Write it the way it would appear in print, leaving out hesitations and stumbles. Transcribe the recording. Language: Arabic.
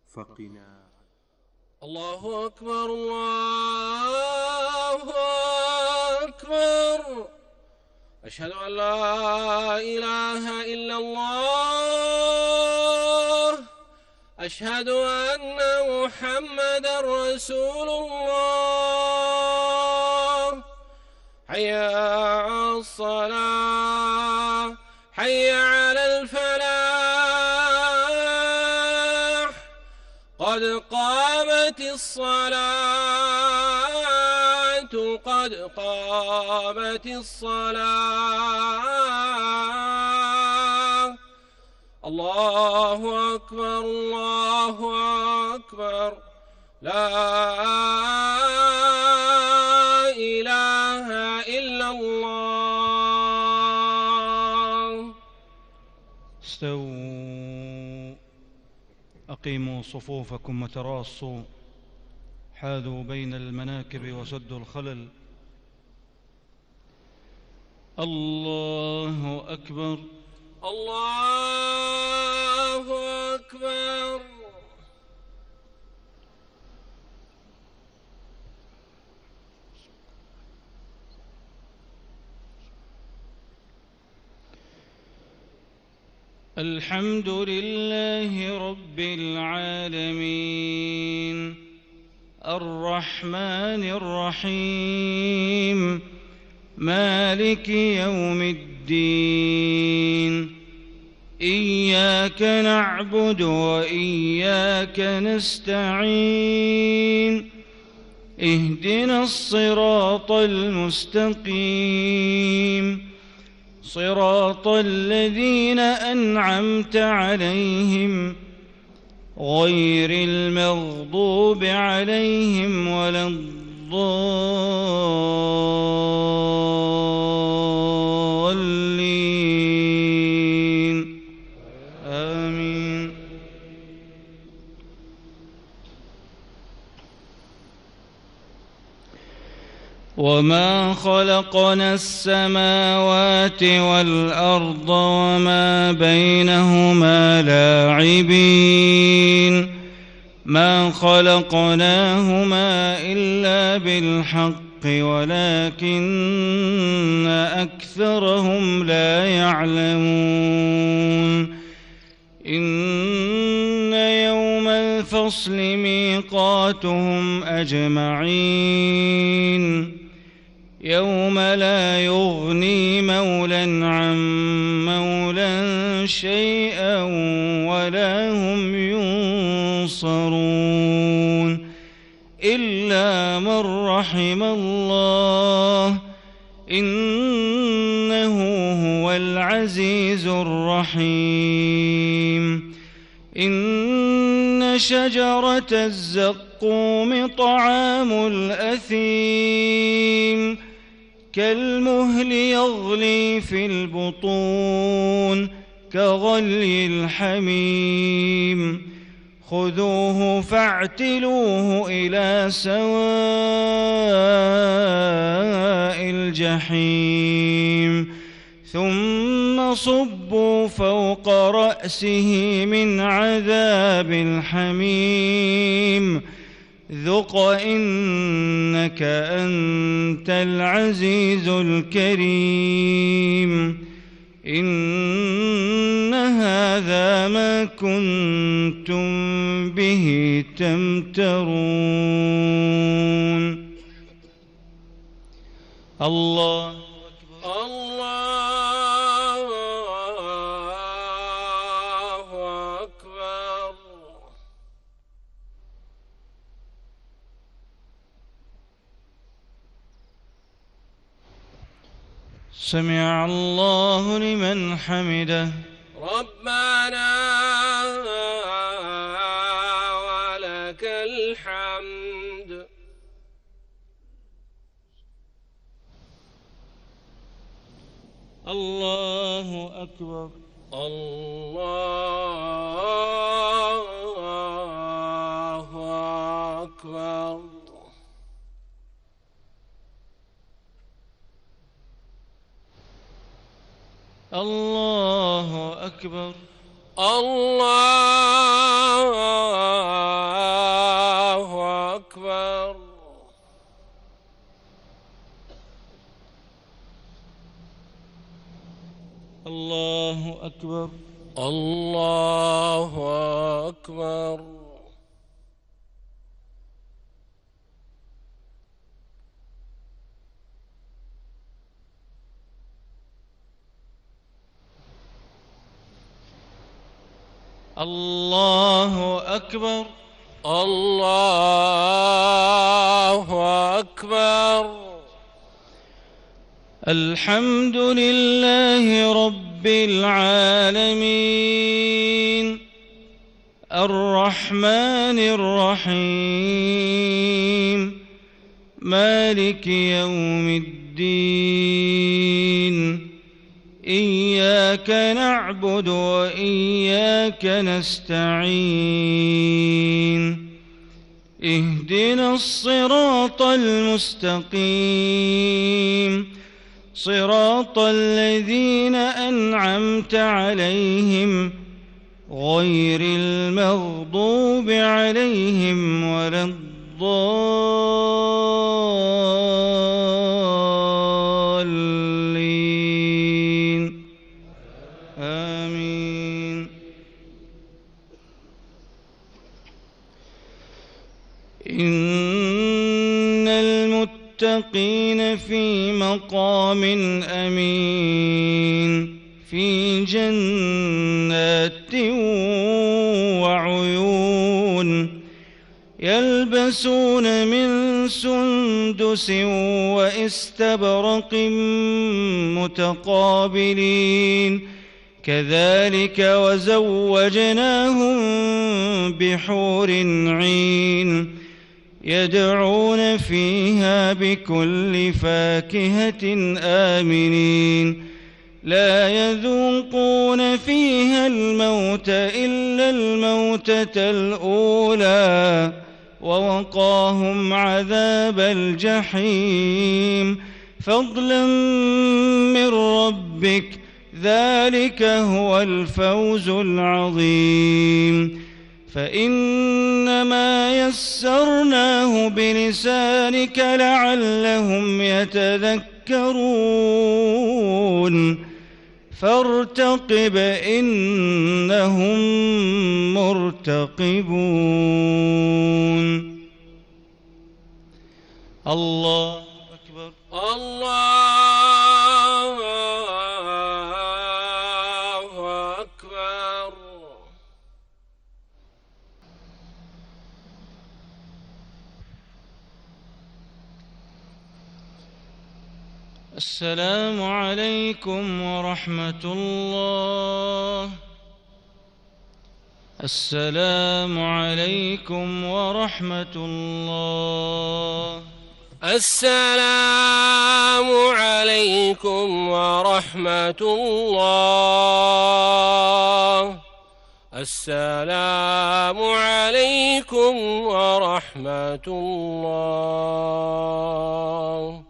فقنا. الله أكبر الله أكبر. أشهد أن لا إله إلا الله. أشهد أن محمدا رسول الله. حي على الصلاة، حي على الفلاح، قد قامت الصلاة، قد قامت الصلاة. الله أكبر الله أكبر. لا إله إلا الله. استووا، أقيموا صفوفكم وتراصوا، حاذوا بين المناكب وسدوا الخلل. الله أكبر الله أكبر. الحمد لله رب العالمين، الرحمن الرحيم، مالك يوم الدين. إياك نعبد وإياك نستعين، اهدنا الصراط المستقيم، صراط الذين أنعمت عليهم غير المغضوب عليهم ولا الضالين. آمين. وما خلقنا السماوات والأرض وما بينهما لاعبين، ما خلقناهما إلا بالحق ولكن أكثرهم لا يعلمون. إن يوم الفصل ميقاتهم أجمعين، يوم لا يغني مولى عن مولى شيئا ولا هم ينصرون إلا من رحم الله، إنه هو العزيز الرحيم. إن شجرة الزقوم طعام الأثيم، كالمهل يغلي في البطون كغلي الحميم. خذوه فاعتلوه إلى سواء الجحيم، ثم صبوا فوق رأسه من عذاب الحميم. ذق إنك أنت العزيز الكريم. إن هذا ما كنتم به تمترون. الله أكبر الله أكبر. سمع الله لمن حمده. ربنا ولك الحمد. الله أكبر الله أكبر. الله أكبر الله أكبر. الله أكبر. الله أكبر. الله أكبر. الحمد لله رب العالمين الرحمن الرحيم مالك يوم الدين إياك نعبد وإياك نستعين اهدنا الصراط المستقيم صراط الذين أنعمت عليهم غير المغضوب عليهم ولا الضالين آمين. إن المتقين في مقام أمين في جنات وعيون يلبسون من سندس وإستبرق متقابلين كذلك وزوجناهم بحور عين يدعون فيها بكل فاكهة آمنين لا يذوقون فيها الموت إلا الموتة الأولى ووقاهم عذاب الجحيم فضلا من ربك ذلك هو الفوز العظيم. فإنما يسرناه بلسانك لعلهم يتذكرون فارتقب إنهم مرتقبون. الله أكبر. الله أكبر. السلام عليكم ورحمة الله. السلام عليكم ورحمة الله. السلام عليكم ورحمة الله. السلام عليكم ورحمة الله.